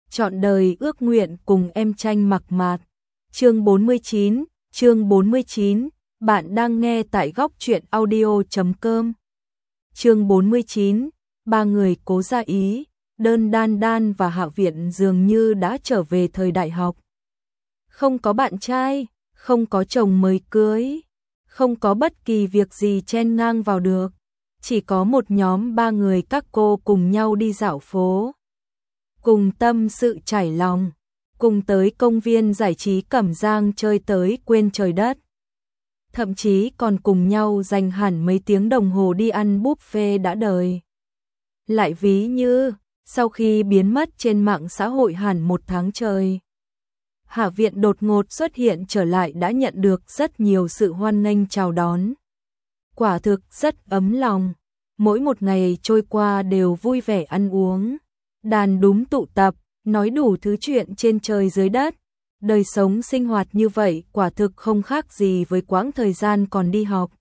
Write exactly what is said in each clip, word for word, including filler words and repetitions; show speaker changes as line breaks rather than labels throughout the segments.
Trọn đời ước nguyện cùng em tranh mặc mạt. Chương bốn mươi chín, chương bốn mươi chín, bạn đang nghe tại góc truyện audio chấm com. Chương bốn mươi chín, ba người Cố Gia Ý, Đơn Đan Đan và Hạ Viện dường như đã trở về thời đại học. Không có bạn trai, không có chồng mới cưới, không có bất kỳ việc gì chen ngang vào được, chỉ có một nhóm ba người các cô cùng nhau đi dạo phố, cùng tâm sự trải lòng, cùng tới công viên giải trí Cẩm Giang chơi tới quên trời đất. Thậm chí còn cùng nhau dành hẳn mấy tiếng đồng hồ đi ăn buffet đã đời. Lại ví như, sau khi biến mất trên mạng xã hội hẳn một tháng trời, Hạ Viện đột ngột xuất hiện trở lại đã nhận được rất nhiều sự hoan nghênh chào đón. Quả thực rất ấm lòng, mỗi một ngày trôi qua đều vui vẻ ăn uống, đàn đúng tụ tập, nói đủ thứ chuyện trên trời dưới đất. Đời sống sinh hoạt như vậy quả thực không khác gì với quãng thời gian còn đi học.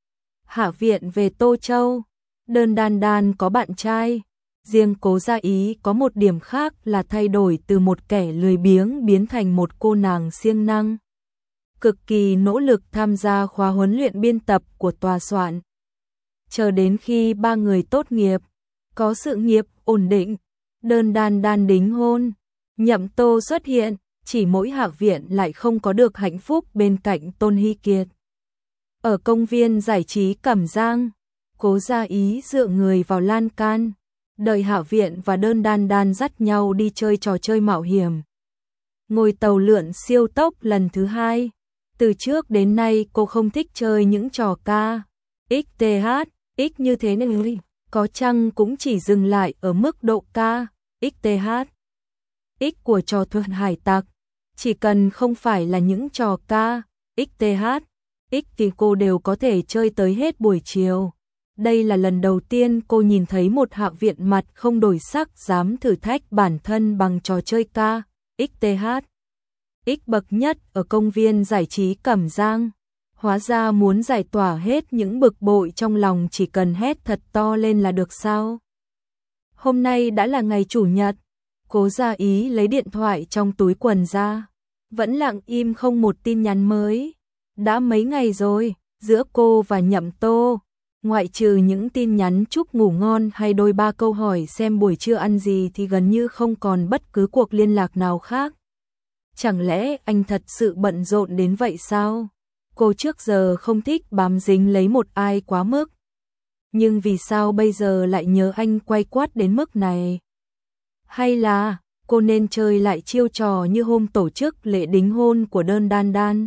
Hạ Viện về Tô Châu, Đơn Đan Đan có bạn trai, riêng Cố Gia Ý có một điểm khác là thay đổi từ một kẻ lười biếng biến thành một cô nàng siêng năng, cực kỳ nỗ lực tham gia khóa huấn luyện biên tập của tòa soạn. Chờ đến khi ba người tốt nghiệp, có sự nghiệp ổn định, Đơn Đan Đan đính hôn, Nhậm Tô xuất hiện, chỉ mỗi Hạ Viện lại không có được hạnh phúc bên cạnh Tôn Hy Kiệt. Ở công viên giải trí Cẩm Giang, Cố Gia Ý dựa người vào lan can, đợi Hạ Viện và Đơn Đan Đan dắt nhau đi chơi trò chơi mạo hiểm. Ngồi tàu lượn siêu tốc lần thứ hai, từ trước đến nay cô không thích chơi những trò ca, ích tê hát, ích như thế này, có chăng cũng chỉ dừng lại ở mức độ ca, ích tê hát. Ích của trò thuần hải tặc, chỉ cần không phải là những trò ca, ích tê hát, ích thì cô đều có thể chơi tới hết buổi chiều. Đây là lần đầu tiên cô nhìn thấy một Hạ Viện mặt không đổi sắc dám thử thách bản thân bằng trò chơi ca, ích tê hát. Ích bậc nhất ở công viên giải trí Cẩm Giang. Hóa ra muốn giải tỏa hết những bực bội trong lòng chỉ cần hét thật to lên là được sao? Hôm nay đã là ngày Chủ nhật, Cố Gia Ý lấy điện thoại trong túi quần ra, vẫn lặng im không một tin nhắn mới. Đã mấy ngày rồi, giữa cô và Nhậm Tô, ngoại trừ những tin nhắn chúc ngủ ngon hay đôi ba câu hỏi xem buổi trưa ăn gì thì gần như không còn bất cứ cuộc liên lạc nào khác. Chẳng lẽ anh thật sự bận rộn đến vậy sao? Cô trước giờ không thích bám dính lấy một ai quá mức. Nhưng vì sao bây giờ lại nhớ anh quay quát đến mức này? Hay là cô nên chơi lại chiêu trò như hôm tổ chức lễ đính hôn của Đơn Đan Đan?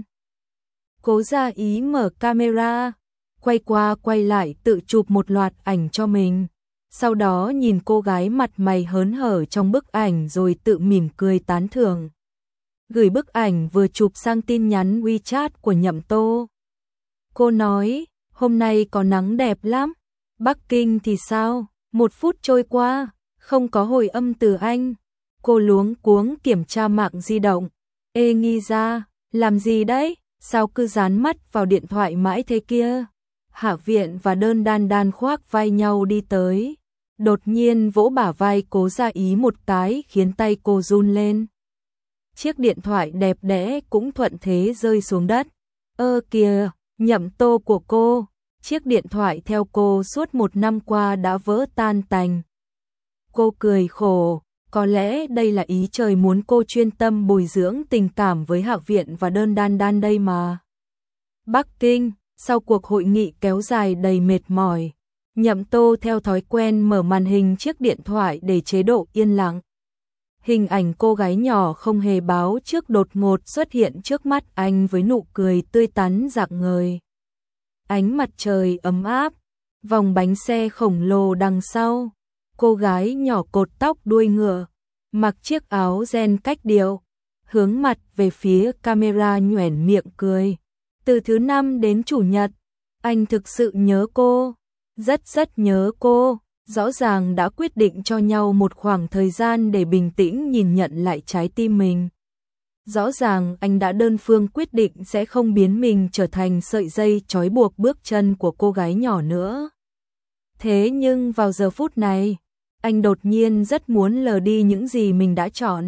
Cố Gia Ý mở camera, quay qua quay lại tự chụp một loạt ảnh cho mình. Sau đó nhìn cô gái mặt mày hớn hở trong bức ảnh rồi tự mỉm cười tán thưởng. Gửi bức ảnh vừa chụp sang tin nhắn WeChat của Nhậm Tô. Cô nói, hôm nay có nắng đẹp lắm. Bắc Kinh thì sao? Một phút trôi qua, không có hồi âm từ anh. Cô luống cuống kiểm tra mạng di động. Ê nghi ra, làm gì đấy? Sao cứ dán mắt vào điện thoại mãi thế kia? Hạ Viện và Đơn Đan Đan khoác vai nhau đi tới. Đột nhiên vỗ bả vai Cố Gia Ý một cái khiến tay cô run lên. Chiếc điện thoại đẹp đẽ cũng thuận thế rơi xuống đất. Ơ kìa, Nhậm Tô của cô, chiếc điện thoại theo cô suốt một năm qua đã vỡ tan tành. Cô cười khổ, có lẽ đây là ý trời muốn cô chuyên tâm bồi dưỡng tình cảm với Hạ Viện và Đơn Đan Đan đây mà. Bắc Kinh, sau cuộc hội nghị kéo dài đầy mệt mỏi, Nhậm Tô theo thói quen mở màn hình chiếc điện thoại để chế độ yên lặng. Hình ảnh cô gái nhỏ không hề báo trước đột ngột xuất hiện trước mắt anh với nụ cười tươi tắn rạng ngời. Ánh mặt trời ấm áp, vòng bánh xe khổng lồ đằng sau, cô gái nhỏ cột tóc đuôi ngựa, mặc chiếc áo ren cách điệu, hướng mặt về phía camera nhoẻn miệng cười. Từ thứ năm đến Chủ nhật, anh thực sự nhớ cô, rất rất nhớ cô. Rõ ràng đã quyết định cho nhau một khoảng thời gian để bình tĩnh nhìn nhận lại trái tim mình. Rõ ràng anh đã đơn phương quyết định sẽ không biến mình trở thành sợi dây trói buộc bước chân của cô gái nhỏ nữa. Thế nhưng vào giờ phút này, Anh đột nhiên rất muốn lờ đi những gì mình đã chọn.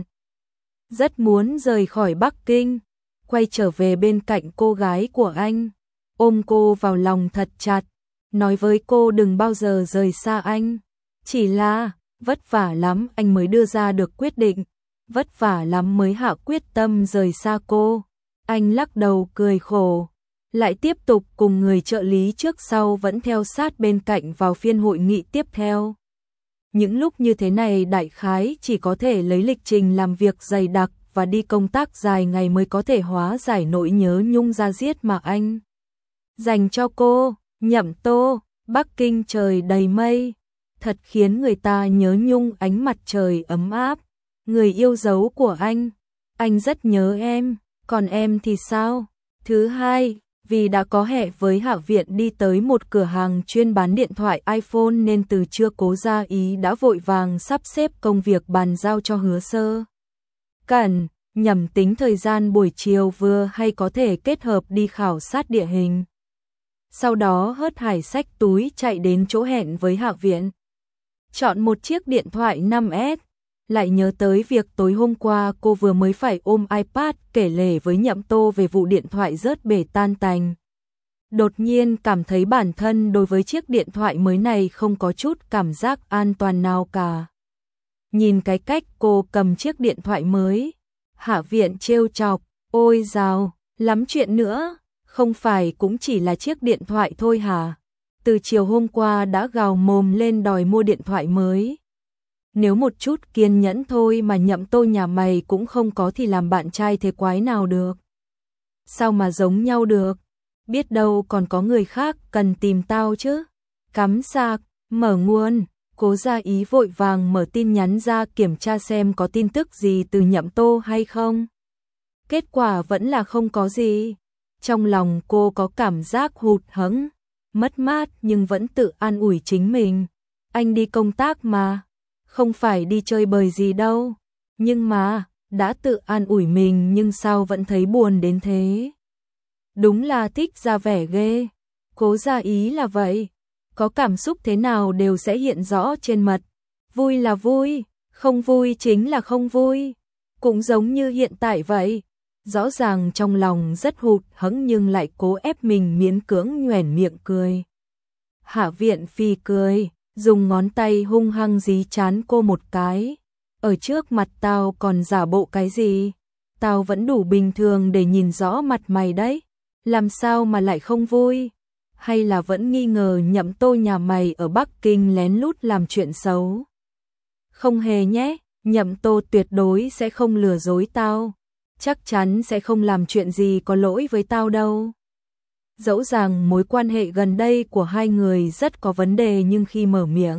Rất muốn rời khỏi Bắc Kinh, quay trở về bên cạnh cô gái của anh, ôm cô vào lòng thật chặt, nói với cô đừng bao giờ rời xa anh. Chỉ là, vất vả lắm anh mới đưa ra được quyết định, vất vả lắm mới hạ quyết tâm rời xa cô. Anh lắc đầu cười khổ, lại tiếp tục cùng người trợ lý trước sau vẫn theo sát bên cạnh vào phiên hội nghị tiếp theo. Những lúc như thế này đại khái chỉ có thể lấy lịch trình làm việc dày đặc và đi công tác dài ngày mới có thể hóa giải nỗi nhớ nhung da diết mà anh dành cho cô. Nhậm Tô, Bắc Kinh trời đầy mây, thật khiến người ta nhớ nhung ánh mặt trời ấm áp. Người yêu dấu của anh, anh rất nhớ em, còn em thì sao? Thứ hai, vì đã có hẹn với Hạ Viện đi tới một cửa hàng chuyên bán điện thoại iPhone nên từ trưa Cố Gia Ý đã vội vàng sắp xếp công việc bàn giao cho Hứa Sơ Cẩn, nhằm tính thời gian buổi chiều vừa hay có thể kết hợp đi khảo sát địa hình. Sau đó hớt hải xách túi chạy đến chỗ hẹn với Hạ Viện. Chọn một chiếc điện thoại năm S, lại nhớ tới việc tối hôm qua cô vừa mới phải ôm iPad kể lể với Nhậm Tô về vụ điện thoại rớt bể tan tành. Đột nhiên cảm thấy bản thân đối với chiếc điện thoại mới này không có chút cảm giác an toàn nào cả. Nhìn cái cách cô cầm chiếc điện thoại mới, Hạ Viện trêu chọc, ôi dào, lắm chuyện nữa, không phải cũng chỉ là chiếc điện thoại thôi hả? Từ chiều hôm qua đã gào mồm lên đòi mua điện thoại mới. Nếu một chút kiên nhẫn thôi mà Nhậm Tô nhà mày cũng không có thì làm bạn trai thế quái nào được. Sao mà giống nhau được? Biết đâu còn có người khác cần tìm tao chứ. Cắm sạc, mở nguồn, Cố Gia Ý vội vàng mở tin nhắn ra kiểm tra xem có tin tức gì từ Nhậm Tô hay không. Kết quả vẫn là không có gì. Trong lòng cô có cảm giác hụt hẫng, mất mát nhưng vẫn tự an ủi chính mình. Anh đi công tác mà, không phải đi chơi bời gì đâu. Nhưng mà, đã tự an ủi mình nhưng sao vẫn thấy buồn đến thế. Đúng là thích ra vẻ ghê. Cố Gia Ý là vậy, có cảm xúc thế nào đều sẽ hiện rõ trên mặt. Vui là vui, không vui chính là không vui. Cũng giống như hiện tại vậy. Rõ ràng trong lòng rất hụt hẫng nhưng lại cố ép mình miễn cưỡng nhoẻn miệng cười. Hạ Viện phì cười, dùng ngón tay hung hăng dí chán cô một cái. Ở trước mặt tao còn giả bộ cái gì? Tao vẫn đủ bình thường để nhìn rõ mặt mày đấy. Làm sao mà lại không vui? Hay là vẫn nghi ngờ Nhậm Tô nhà mày ở Bắc Kinh lén lút làm chuyện xấu? Không hề nhé, Nhậm Tô tuyệt đối sẽ không lừa dối tao. Chắc chắn sẽ không làm chuyện gì có lỗi với tao đâu. Dẫu rằng mối quan hệ gần đây của hai người rất có vấn đề nhưng khi mở miệng,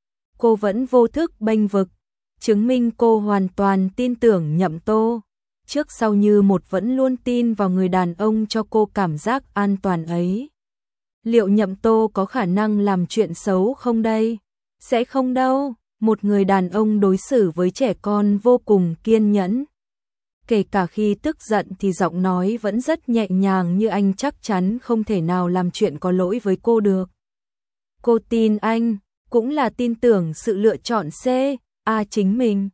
cô vẫn vô thức bênh vực, chứng minh cô hoàn toàn tin tưởng Nhậm Tô. Trước sau như một vẫn luôn tin vào người đàn ông cho cô cảm giác an toàn ấy. Liệu Nhậm Tô có khả năng làm chuyện xấu không đây? Sẽ không đâu, một người đàn ông đối xử với trẻ con vô cùng kiên nhẫn. Kể cả khi tức giận thì giọng nói vẫn rất nhẹ nhàng như anh chắc chắn không thể nào làm chuyện có lỗi với cô được. Cô tin anh, cũng là tin tưởng sự lựa chọn C, A chính mình.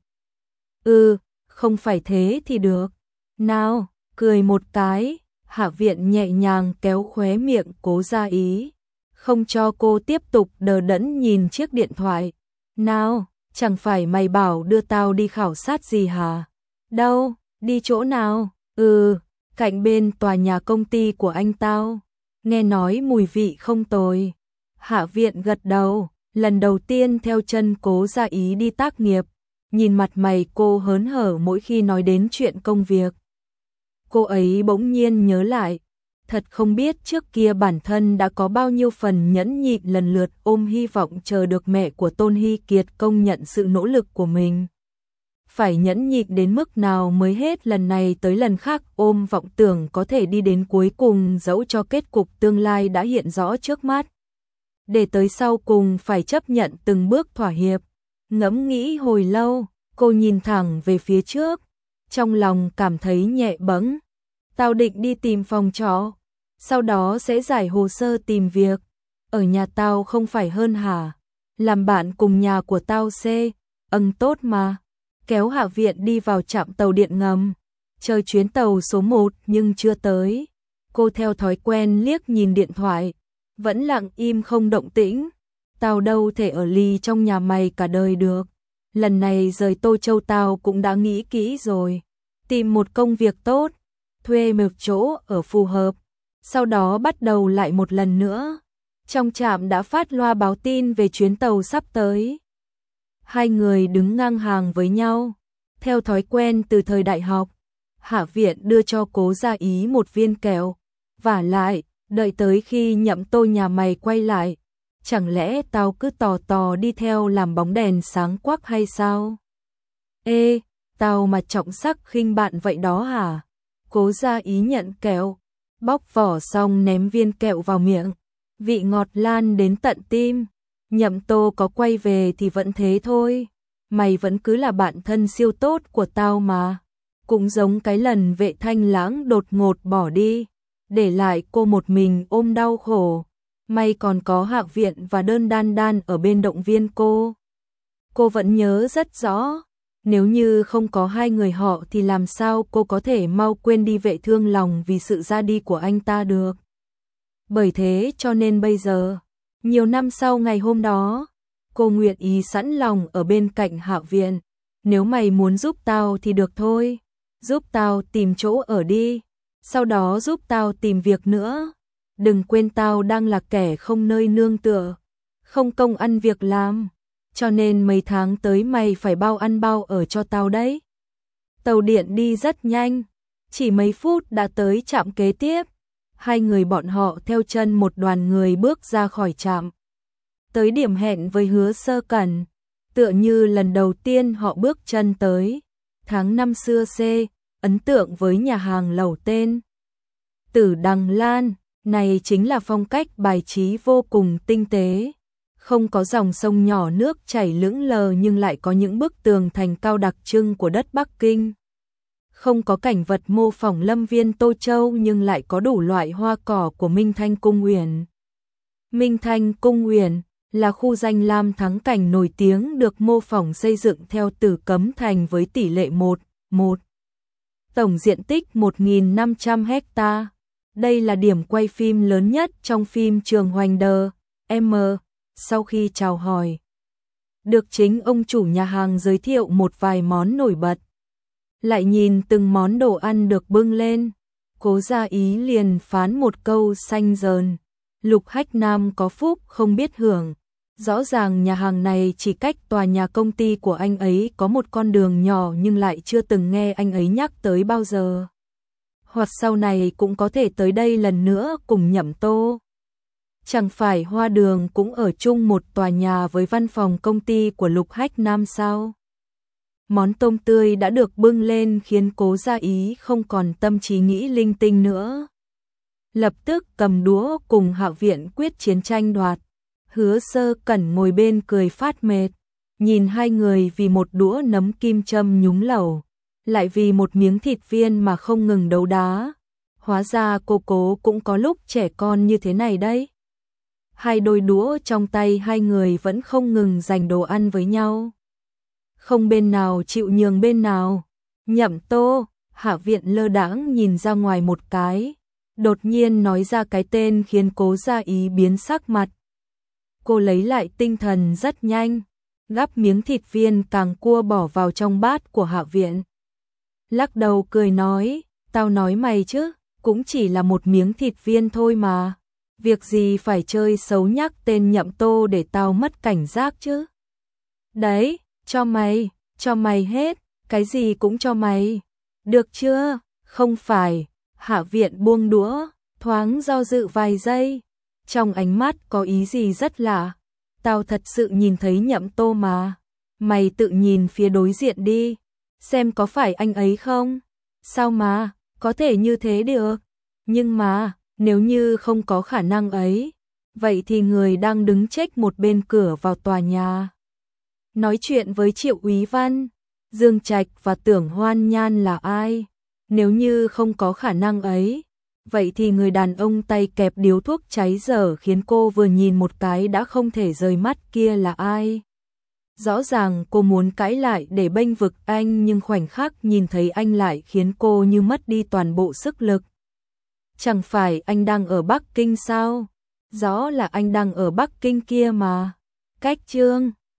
Ừ, không phải thế thì được. Nào, cười một cái, Hạ Viện nhẹ nhàng kéo khóe miệng Cố Gia Ý, không cho cô tiếp tục đờ đẫn nhìn chiếc điện thoại. Nào, chẳng phải mày bảo đưa tao đi khảo sát gì hả? Đâu? Đi chỗ nào? Ừ, cạnh bên tòa nhà công ty của anh tao. Nghe nói mùi vị không tồi. Hạ Viện gật đầu, lần đầu tiên theo chân Cố Gia Ý đi tác nghiệp. Nhìn mặt mày cô hớn hở mỗi khi nói đến chuyện công việc. Cô ấy bỗng nhiên nhớ lại. Thật không biết trước kia bản thân đã có bao nhiêu phần nhẫn nhịn lần lượt ôm hy vọng chờ được mẹ của Tôn Hy Kiệt công nhận sự nỗ lực của mình. Phải nhẫn nhịn đến mức nào mới hết lần này tới lần khác ôm vọng tưởng có thể đi đến cuối cùng dẫu cho kết cục tương lai đã hiện rõ trước mắt. Để tới sau cùng phải chấp nhận từng bước thỏa hiệp. Ngẫm nghĩ hồi lâu, cô nhìn thẳng về phía trước, trong lòng cảm thấy nhẹ bẫng. Tao định đi tìm phòng trọ, sau đó sẽ giải hồ sơ tìm việc. Ở nhà tao không phải hơn hả? làm bạn cùng nhà của tao xê, âng tốt mà. Kéo Hạ Viện đi vào trạm tàu điện ngầm, chờ chuyến tàu số một nhưng chưa tới. Cô theo thói quen liếc nhìn điện thoại, vẫn lặng im không động tĩnh. Tao đâu thể ở lì trong nhà mày cả đời được. Lần này rời Tô Châu tao cũng đã nghĩ kỹ rồi. Tìm một công việc tốt, thuê một chỗ ở phù hợp, sau đó bắt đầu lại một lần nữa. Trong trạm đã phát loa báo tin về chuyến tàu sắp tới. Hai người đứng ngang hàng với nhau. Theo thói quen từ thời đại học, Hạ Viện đưa cho Cố Gia Ý một viên kẹo. Vả lại, đợi tới khi Nhậm Tô nhà mày quay lại, chẳng lẽ tao cứ tò tò đi theo làm bóng đèn sáng quắc hay sao? Ê, tao mà trọng sắc khinh bạn vậy đó hả? Cố Gia Ý nhận kẹo, bóc vỏ xong ném viên kẹo vào miệng, vị ngọt lan đến tận tim. Nhậm Tô có quay về thì vẫn thế thôi, mày vẫn cứ là bạn thân siêu tốt của tao mà. Cũng giống cái lần Vệ Thanh Lãng đột ngột bỏ đi, để lại cô một mình ôm đau khổ. May còn có Hạ Viện và Đơn Đan Đan ở bên động viên cô. Cô vẫn nhớ rất rõ, nếu như không có hai người họ thì làm sao cô có thể mau quên đi Vệ Thương Lòng vì sự ra đi của anh ta được. Bởi thế cho nên bây giờ, nhiều năm sau ngày hôm đó, cô nguyện ý sẵn lòng ở bên cạnh Hạ Viện. Nếu mày muốn giúp tao thì được thôi, giúp tao tìm chỗ ở đi, sau đó giúp tao tìm việc nữa. Đừng quên tao đang là kẻ không nơi nương tựa, không công ăn việc làm, cho nên mấy tháng tới mày phải bao ăn bao ở cho tao đấy. Tàu điện đi rất nhanh, chỉ mấy phút đã tới trạm kế tiếp. Hai người bọn họ theo chân một đoàn người bước ra khỏi trạm, tới điểm hẹn với Hứa Sơ Cẩn, tựa như lần đầu tiên họ bước chân tới. Tháng năm xưa C, ấn tượng với nhà hàng lẩu tên Tử Đằng Lan. Này chính là phong cách bài trí vô cùng tinh tế, không có dòng sông nhỏ nước chảy lững lờ nhưng lại có những bức tường thành cao đặc trưng của đất Bắc Kinh. Không có cảnh vật mô phỏng lâm viên Tô Châu nhưng lại có đủ loại hoa cỏ của Minh Thanh Cung Uyển. Minh Thanh Cung Uyển là khu danh lam thắng cảnh nổi tiếng được mô phỏng xây dựng theo Tử Cấm Thành với tỷ lệ một một. Tổng diện tích một nghìn năm trăm héc-ta. Đây là điểm quay phim lớn nhất trong phim Trường Hoành Đờ, M. Sau khi chào hỏi, được chính ông chủ nhà hàng giới thiệu một vài món nổi bật. Lại nhìn từng món đồ ăn được bưng lên, Cố Gia Ý liền phán một câu xanh dờn. Lục Hách Nam có phúc không biết hưởng. Rõ ràng nhà hàng này chỉ cách tòa nhà công ty của anh ấy có một con đường nhỏ nhưng lại chưa từng nghe anh ấy nhắc tới bao giờ. Hoặc sau này cũng có thể tới đây lần nữa cùng Nhậm Tô. Chẳng phải Hoa Đường cũng ở chung một tòa nhà với văn phòng công ty của Lục Hách Nam sao? Món tôm tươi đã được bưng lên khiến Cố Gia Ý không còn tâm trí nghĩ linh tinh nữa. Lập tức cầm đũa cùng Hạ Viện quyết chiến tranh đoạt. Hứa Sơ Cẩn ngồi bên cười phát mệt, nhìn hai người vì một đũa nấm kim châm nhúng lẩu, lại vì một miếng thịt viên mà không ngừng đấu đá. Hóa ra cô Cố cũng có lúc trẻ con như thế này đấy. Hai đôi đũa trong tay hai người vẫn không ngừng giành đồ ăn với nhau. Không bên nào chịu nhường bên nào. Nhậm Tô, Hạ Viện lơ đãng nhìn ra ngoài một cái, đột nhiên nói ra cái tên khiến Cố Gia Ý biến sắc mặt. Cô lấy lại tinh thần rất nhanh, gắp miếng thịt viên càng cua bỏ vào trong bát của Hạ Viện. Lắc đầu cười nói, tao nói mày chứ, cũng chỉ là một miếng thịt viên thôi mà. Việc gì phải chơi xấu nhắc tên Nhậm Tô để tao mất cảnh giác chứ. Đấy, cho mày, cho mày hết, cái gì cũng cho mày. Được chưa? Không phải. Hạ Viện buông đũa, thoáng do dự vài giây. Trong ánh mắt có ý gì rất lạ. Tao thật sự nhìn thấy Nhậm Tô mà. Mày tự nhìn phía đối diện đi, xem có phải anh ấy không? Sao mà, có thể như thế được? Nhưng mà, nếu như không có khả năng ấy, vậy thì người đang đứng chếch một bên cửa vào tòa nhà, nói chuyện với Triệu Úy Văn, Dương Trạch và Tưởng Hoan Nhan là ai? Nếu như không có khả năng ấy, Vậy thì người đàn ông tay kẹp điếu thuốc cháy dở khiến cô vừa nhìn một cái đã không thể rời mắt kia là ai? Rõ ràng cô muốn cãi lại để bênh vực anh nhưng khoảnh khắc nhìn thấy anh lại khiến cô như mất đi toàn bộ sức lực. Chẳng phải anh đang ở Bắc Kinh sao? Rõ là anh đang ở Bắc Kinh kia mà. Cách chương